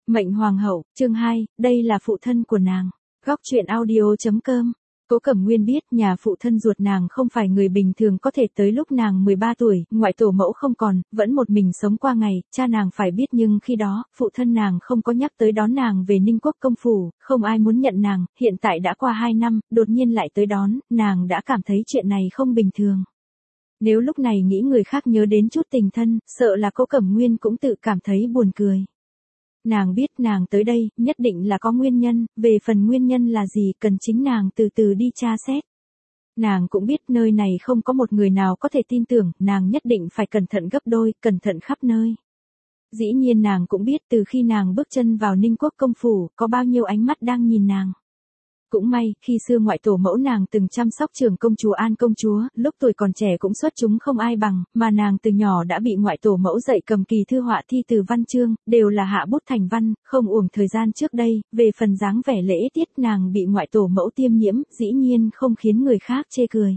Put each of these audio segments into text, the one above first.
Mệnh Hoàng hậu, chương 2, đây là phụ thân của nàng. Góc truyện audio.com. Cố Cẩm Nguyên biết nhà phụ thân ruột nàng không phải người bình thường có thể tới lúc nàng 13 tuổi, ngoại tổ mẫu không còn, vẫn một mình sống qua ngày, cha nàng phải biết nhưng khi đó, phụ thân nàng không có nhắc tới đón nàng về Ninh Quốc công phủ, không ai muốn nhận nàng, hiện tại đã qua 2 năm, đột nhiên lại tới đón, nàng đã cảm thấy chuyện này không bình thường. Nếu lúc này nghĩ người khác nhớ đến chút tình thân, sợ là Cố Cẩm Nguyên cũng tự cảm thấy buồn cười. Nàng biết nàng tới đây, nhất định là có nguyên nhân, về phần nguyên nhân là gì cần chính nàng từ từ đi tra xét. Nàng cũng biết nơi này không có một người nào có thể tin tưởng, nàng nhất định phải cẩn thận gấp đôi, cẩn thận khắp nơi. Dĩ nhiên nàng cũng biết từ khi nàng bước chân vào Ninh Quốc công phủ, có bao nhiêu ánh mắt đang nhìn nàng. Cũng may, khi xưa ngoại tổ mẫu nàng từng chăm sóc trưởng công chúa An công chúa, lúc tuổi còn trẻ cũng xuất chúng không ai bằng, mà nàng từ nhỏ đã bị ngoại tổ mẫu dạy cầm kỳ thư họa thi từ văn chương, đều là hạ bút thành văn, không uổng thời gian trước đây, về phần dáng vẻ lễ tiết nàng bị ngoại tổ mẫu tiêm nhiễm, dĩ nhiên không khiến người khác chê cười.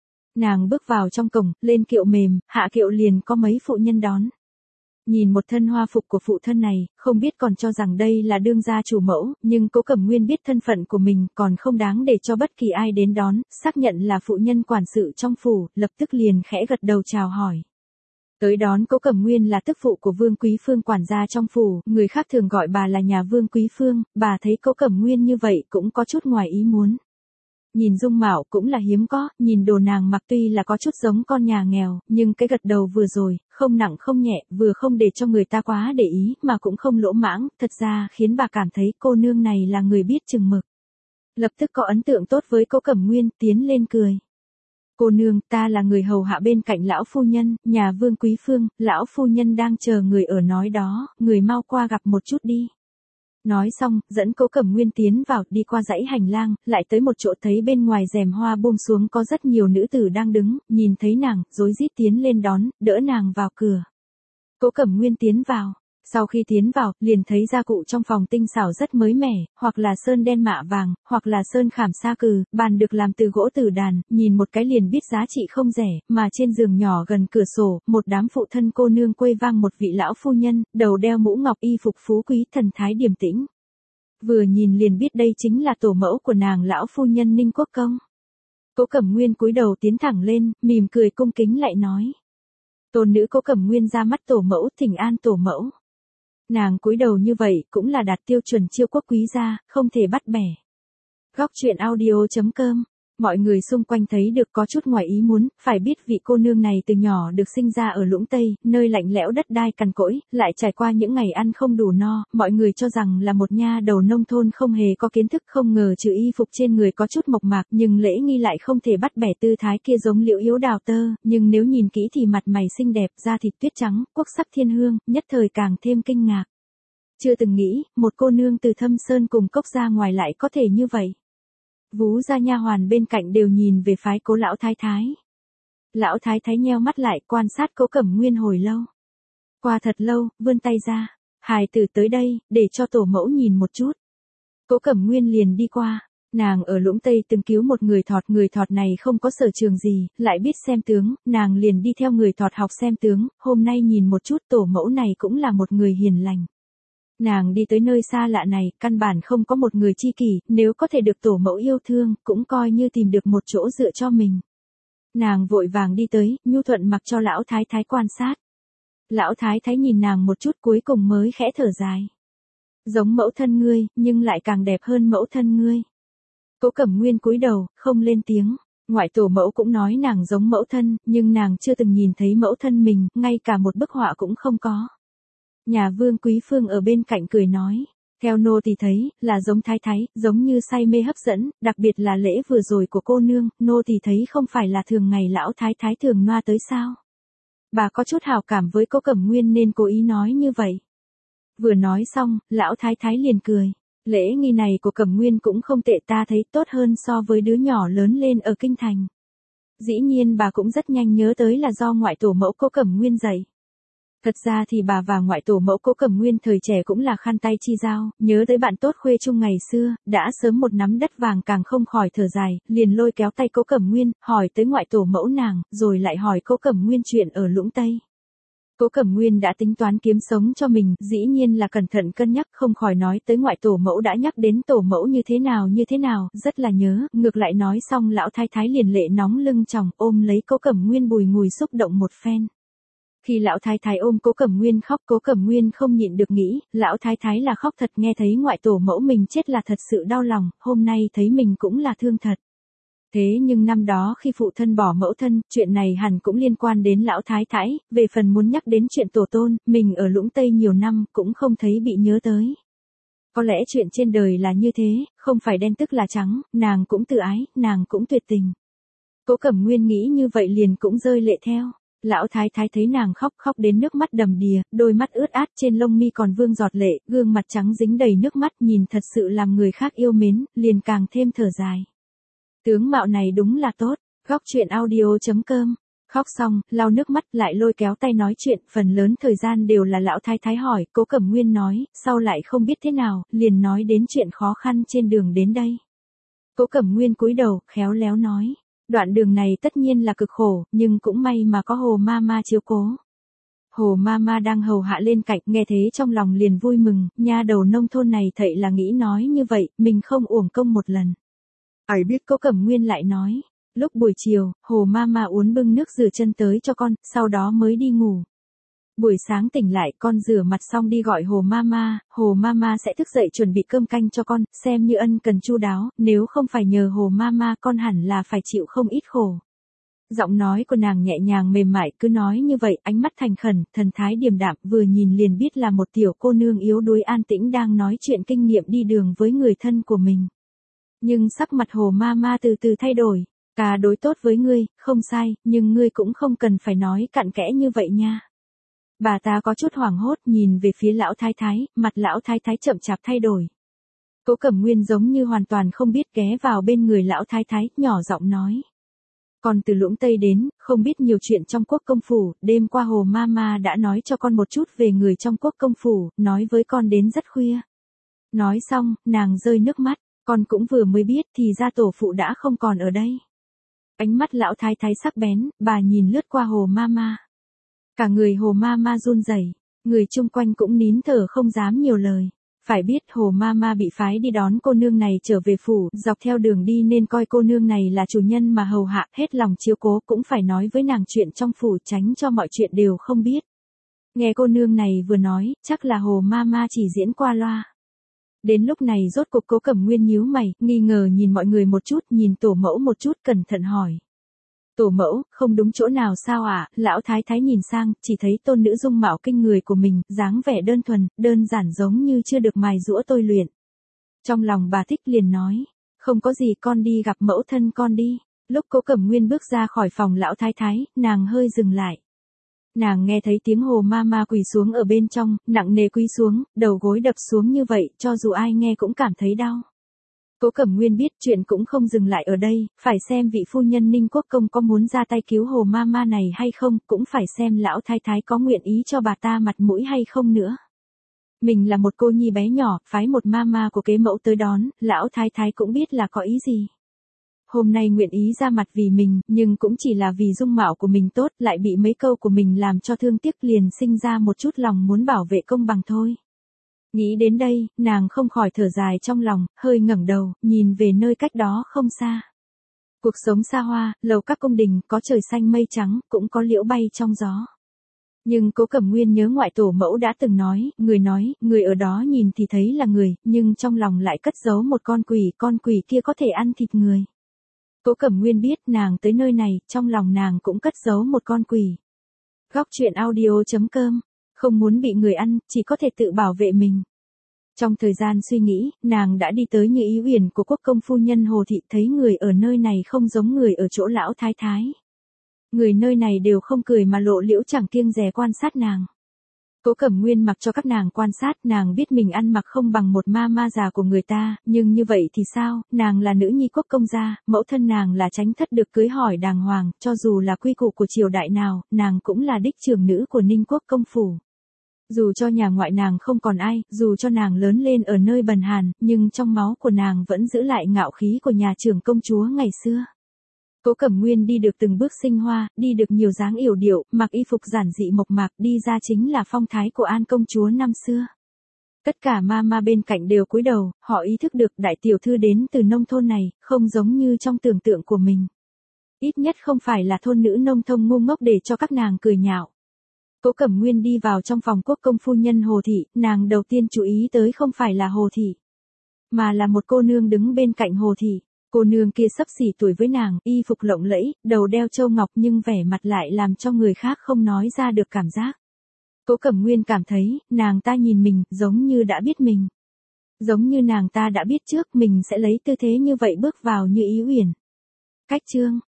Nàng bước vào trong cổng, lên kiệu mềm, hạ kiệu liền có mấy phụ nhân đón. Nhìn một thân hoa phục của phụ thân này, không biết còn cho rằng đây là đương gia chủ mẫu, nhưng Cố Cẩm Nguyên biết thân phận của mình còn không đáng để cho bất kỳ ai đến đón, xác nhận là phụ nhân quản sự trong phủ, lập tức liền khẽ gật đầu chào hỏi. Tới đón Cố Cẩm Nguyên là tức phụ của Vương Quý Phương quản gia trong phủ, người khác thường gọi bà là nhà Vương Quý Phương, bà thấy Cố Cẩm Nguyên như vậy cũng có chút ngoài ý muốn. Nhìn dung mạo cũng là hiếm có, nhìn đồ nàng mặc tuy là có chút giống con nhà nghèo, nhưng cái gật đầu vừa rồi, không nặng không nhẹ, vừa không để cho người ta quá để ý, mà cũng không lỗ mãng, thật ra khiến bà cảm thấy cô nương này là người biết chừng mực. Lập tức có ấn tượng tốt với Cố Cẩm Nguyên, tiến lên cười. Cô nương, ta là người hầu hạ bên cạnh lão phu nhân, nhà Vương Quý Phương, lão phu nhân đang chờ người ở nói đó, người mau qua gặp một chút đi. Nói xong, dẫn Cố Cẩm Nguyên tiến vào, đi qua dãy hành lang, lại tới một chỗ thấy bên ngoài rèm hoa buông xuống có rất nhiều nữ tử đang đứng, nhìn thấy nàng, rối rít tiến lên đón, đỡ nàng vào cửa. Cố Cẩm Nguyên tiến vào. Sau khi tiến vào, liền thấy gia cụ trong phòng tinh xảo rất mới mẻ, hoặc là sơn đen mạ vàng, hoặc là sơn khảm sa cừ, bàn được làm từ gỗ tử đàn, nhìn một cái liền biết giá trị không rẻ, mà trên giường nhỏ gần cửa sổ, một đám phụ thân cô nương quây vang một vị lão phu nhân, đầu đeo mũ ngọc y phục phú quý thần thái điềm tĩnh. Vừa nhìn liền biết đây chính là tổ mẫu của nàng lão phu nhân Ninh Quốc công. Cố Cẩm Nguyên cúi đầu tiến thẳng lên, mỉm cười cung kính lại nói. Tôn nữ Cố Cẩm Nguyên ra mắt tổ mẫu, thỉnh an tổ mẫu. Nàng cúi đầu như vậy cũng là đạt tiêu chuẩn chiêu quốc quý gia, không thể bắt bẻ. Góc truyện audio.com. Mọi người xung quanh thấy được có chút ngoài ý muốn, phải biết vị cô nương này từ nhỏ được sinh ra ở Lũng Tây, nơi lạnh lẽo đất đai cằn cỗi, lại trải qua những ngày ăn không đủ no, mọi người cho rằng là một nha đầu nông thôn không hề có kiến thức, không ngờ trừ y phục trên người có chút mộc mạc, nhưng lễ nghi lại không thể bắt bẻ, tư thái kia giống Liễu Yếu đào tơ, nhưng nếu nhìn kỹ thì mặt mày xinh đẹp, da thịt tuyết trắng, quốc sắc thiên hương, nhất thời càng thêm kinh ngạc. Chưa từng nghĩ, một cô nương từ Thâm Sơn cùng Cốc ra ngoài lại có thể như vậy. Vú gia nha hoàn bên cạnh đều nhìn về phái Cố lão thái thái. Lão thái thái nheo mắt lại, quan sát Cố Cẩm Nguyên hồi lâu. Qua thật lâu, vươn tay ra, hài tử tới đây, để cho tổ mẫu nhìn một chút. Cố Cẩm Nguyên liền đi qua. Nàng ở Lũng Tây từng cứu một người thọt này không có sở trường gì, lại biết xem tướng, nàng liền đi theo người thọt học xem tướng, hôm nay nhìn một chút tổ mẫu này cũng là một người hiền lành. Nàng đi tới nơi xa lạ này, căn bản không có một người tri kỷ, nếu có thể được tổ mẫu yêu thương, cũng coi như tìm được một chỗ dựa cho mình. Nàng vội vàng đi tới, nhu thuận mặc cho lão thái thái quan sát. Lão thái thái nhìn nàng một chút cuối cùng mới khẽ thở dài. Giống mẫu thân ngươi, nhưng lại càng đẹp hơn mẫu thân ngươi. Cố Cẩm Nguyên cúi đầu, không lên tiếng. Ngoại tổ mẫu cũng nói nàng giống mẫu thân, nhưng nàng chưa từng nhìn thấy mẫu thân mình, ngay cả một bức họa cũng không có. Nhà Vương Quý Phương ở bên cạnh cười nói, theo nô tỳ thấy, là giống thái thái, giống như say mê hấp dẫn, đặc biệt là lễ vừa rồi của cô nương, nô tỳ thấy không phải là thường ngày lão thái thái thường noa tới sao. Bà có chút hảo cảm với Cố Cẩm Nguyên nên cố ý nói như vậy. Vừa nói xong, lão thái thái liền cười, lễ nghi này của Cẩm Nguyên cũng không tệ, ta thấy tốt hơn so với đứa nhỏ lớn lên ở kinh thành. Dĩ nhiên bà cũng rất nhanh nhớ tới là do ngoại tổ mẫu Cố Cẩm Nguyên dạy. Thật ra thì bà và ngoại tổ mẫu Cố Cẩm Nguyên thời trẻ cũng là khăn tay chi giao, nhớ tới bạn tốt khuê chung ngày xưa, đã sớm một nắm đất vàng càng không khỏi thở dài, liền lôi kéo tay Cố Cẩm Nguyên, hỏi tới ngoại tổ mẫu nàng, rồi lại hỏi Cố Cẩm Nguyên chuyện ở Lũng Tây. Cố Cẩm Nguyên đã tính toán kiếm sống cho mình, dĩ nhiên là cẩn thận cân nhắc, không khỏi nói tới ngoại tổ mẫu đã nhắc đến tổ mẫu như thế nào, rất là nhớ, ngược lại nói xong lão thái thái liền lệ nóng lưng tròng, ôm lấy Cố Cẩm Nguyên bùi ngùi xúc động một phen. Khi lão thái thái ôm Cố Cẩm Nguyên khóc, Cố Cẩm Nguyên không nhịn được nghĩ, lão thái thái là khóc thật, nghe thấy ngoại tổ mẫu mình chết là thật sự đau lòng, hôm nay thấy mình cũng là thương thật. Thế nhưng năm đó khi phụ thân bỏ mẫu thân, chuyện này hẳn cũng liên quan đến lão thái thái, về phần muốn nhắc đến chuyện tổ tôn, mình ở Lũng Tây nhiều năm cũng không thấy bị nhớ tới. Có lẽ chuyện trên đời là như thế, không phải đen tức là trắng, nàng cũng tự ái, nàng cũng tuyệt tình. Cố Cẩm Nguyên nghĩ như vậy liền cũng rơi lệ theo. Lão thái thái thấy nàng khóc đến nước mắt đầm đìa, đôi mắt ướt át trên lông mi còn vương giọt lệ, gương mặt trắng dính đầy nước mắt nhìn thật sự làm người khác yêu mến, liền càng thêm thở dài. Tướng mạo này đúng là tốt, góc chuyện audio.com. Khóc xong, lau nước mắt lại lôi kéo tay nói chuyện, phần lớn thời gian đều là lão thái thái hỏi, Cố Cẩm Nguyên nói, sau lại không biết thế nào, liền nói đến chuyện khó khăn trên đường đến đây. Cố Cẩm Nguyên cúi đầu, khéo léo nói, đoạn đường này tất nhiên là cực khổ, nhưng cũng may mà có Hồ Mama chiếu cố. Hồ Mama đang hầu hạ lên cạnh, nghe thế trong lòng liền vui mừng, nha đầu nông thôn này thậy là nghĩ nói như vậy, mình không uổng công một lần. Ai biết Cố Cẩm Nguyên lại nói, lúc buổi chiều, Hồ Mama uốn bưng nước rửa chân tới cho con, sau đó mới đi ngủ. Buổi sáng tỉnh lại con rửa mặt xong đi gọi Hồ Mama sẽ thức dậy chuẩn bị cơm canh cho con, xem như ân cần chu đáo, nếu không phải nhờ Hồ Mama con hẳn là phải chịu không ít khổ. Giọng nói của nàng nhẹ nhàng mềm mại, cứ nói như vậy, ánh mắt thành khẩn, thần thái điềm đạm, vừa nhìn liền biết là một tiểu cô nương yếu đuối an tĩnh đang nói chuyện kinh nghiệm đi đường với người thân của mình. Nhưng sắc mặt Hồ Mama từ từ thay đổi, ca đối tốt với ngươi, không sai, nhưng ngươi cũng không cần phải nói cặn kẽ như vậy nha. Bà ta có chút hoảng hốt nhìn về phía lão thái thái, mặt lão thái thái chậm chạp thay đổi. Cố Cẩm Nguyên giống như hoàn toàn không biết ghé vào bên người lão thái thái, nhỏ giọng nói. Con từ Lũng Tây đến, không biết nhiều chuyện trong quốc công phủ, đêm qua Hồ Mama đã nói cho con một chút về người trong quốc công phủ, nói với con đến rất khuya. Nói xong, nàng rơi nước mắt, con cũng vừa mới biết thì ra tổ phụ đã không còn ở đây. Ánh mắt lão thái thái sắc bén, bà nhìn lướt qua Hồ Mama. Cả người Hồ Mama run rẩy, người chung quanh cũng nín thở không dám nhiều lời. Phải biết Hồ Mama bị phái đi đón cô nương này trở về phủ, dọc theo đường đi nên coi cô nương này là chủ nhân mà hầu hạ, hết lòng chiếu cố, cũng phải nói với nàng chuyện trong phủ tránh cho mọi chuyện đều không biết. Nghe cô nương này vừa nói, chắc là Hồ Mama chỉ diễn qua loa. Đến lúc này rốt cục Cố Cẩm Nguyên nhíu mày, nghi ngờ nhìn mọi người một chút, nhìn tổ mẫu một chút, cẩn thận hỏi. Tổ mẫu, không đúng chỗ nào sao ạ? Lão thái thái nhìn sang, chỉ thấy tôn nữ dung mạo kinh người của mình, dáng vẻ đơn thuần, đơn giản giống như chưa được mài giũa tôi luyện. Trong lòng bà thích liền nói, không có gì, con đi gặp mẫu thân con đi. Lúc Cố Cẩm Nguyên bước ra khỏi phòng lão thái thái, nàng hơi dừng lại. Nàng nghe thấy tiếng Hồ Mama quỳ xuống ở bên trong, nặng nề quỳ xuống, đầu gối đập xuống như vậy, cho dù ai nghe cũng cảm thấy đau. Cố Cẩm Nguyên biết chuyện cũng không dừng lại ở đây, phải xem vị phu nhân Ninh Quốc Công có muốn ra tay cứu Hồ Mama này hay không, cũng phải xem lão thái thái có nguyện ý cho bà ta mặt mũi hay không nữa. Mình là một cô nhi bé nhỏ, phái một mama của kế mẫu tới đón, lão thái thái cũng biết là có ý gì. Hôm nay nguyện ý ra mặt vì mình, nhưng cũng chỉ là vì dung mạo của mình tốt, lại bị mấy câu của mình làm cho thương tiếc, liền sinh ra một chút lòng muốn bảo vệ công bằng thôi. Nghĩ đến đây, nàng không khỏi thở dài trong lòng, hơi ngẩng đầu, nhìn về nơi cách đó không xa. Cuộc sống xa hoa, lầu các cung đình, có trời xanh mây trắng, cũng có liễu bay trong gió. Nhưng Cố Cẩm Nguyên nhớ ngoại tổ mẫu đã từng nói, người ở đó nhìn thì thấy là người, nhưng trong lòng lại cất giấu một con quỷ kia có thể ăn thịt người. Cố Cẩm Nguyên biết nàng tới nơi này, trong lòng nàng cũng cất giấu một con quỷ. Góc chuyện audio.com, không muốn bị người ăn, chỉ có thể tự bảo vệ mình. Trong thời gian suy nghĩ, nàng đã đi tới Như Ý Uyển của quốc công phu nhân Hồ Thị, thấy người ở nơi này không giống người ở chỗ lão thái thái. Người nơi này đều không cười mà lộ liễu chẳng kiêng dè quan sát nàng. Cố Cẩm Nguyên mặc cho các nàng quan sát, nàng biết mình ăn mặc không bằng một ma già của người ta, nhưng như vậy thì sao, nàng là nữ nhi quốc công gia, mẫu thân nàng là chánh thất được cưới hỏi đàng hoàng, cho dù là quy củ của triều đại nào, nàng cũng là đích trưởng nữ của Ninh Quốc công phủ. Dù cho nhà ngoại nàng không còn ai, dù cho nàng lớn lên ở nơi bần hàn, nhưng trong máu của nàng vẫn giữ lại ngạo khí của nhà trưởng công chúa ngày xưa. Cố Cẩm Nguyên đi được từng bước sinh hoa, đi được nhiều dáng yểu điệu, mặc y phục giản dị mộc mạc, đi ra chính là phong thái của An công chúa năm xưa. Tất cả ma bên cạnh đều cúi đầu, họ ý thức được đại tiểu thư đến từ nông thôn này, không giống như trong tưởng tượng của mình. Ít nhất không phải là thôn nữ nông thôn ngu ngốc để cho các nàng cười nhạo. Cố Cẩm Nguyên đi vào trong phòng quốc công phu nhân Hồ Thị, nàng đầu tiên chú ý tới không phải là Hồ Thị, mà là một cô nương đứng bên cạnh Hồ Thị. Cô nương kia xấp xỉ tuổi với nàng, y phục lộng lẫy, đầu đeo châu ngọc nhưng vẻ mặt lại làm cho người khác không nói ra được cảm giác. Cố Cẩm Nguyên cảm thấy, nàng ta nhìn mình, giống như đã biết mình. Giống như nàng ta đã biết trước mình sẽ lấy tư thế như vậy bước vào Như Ý Uyển. Cách chương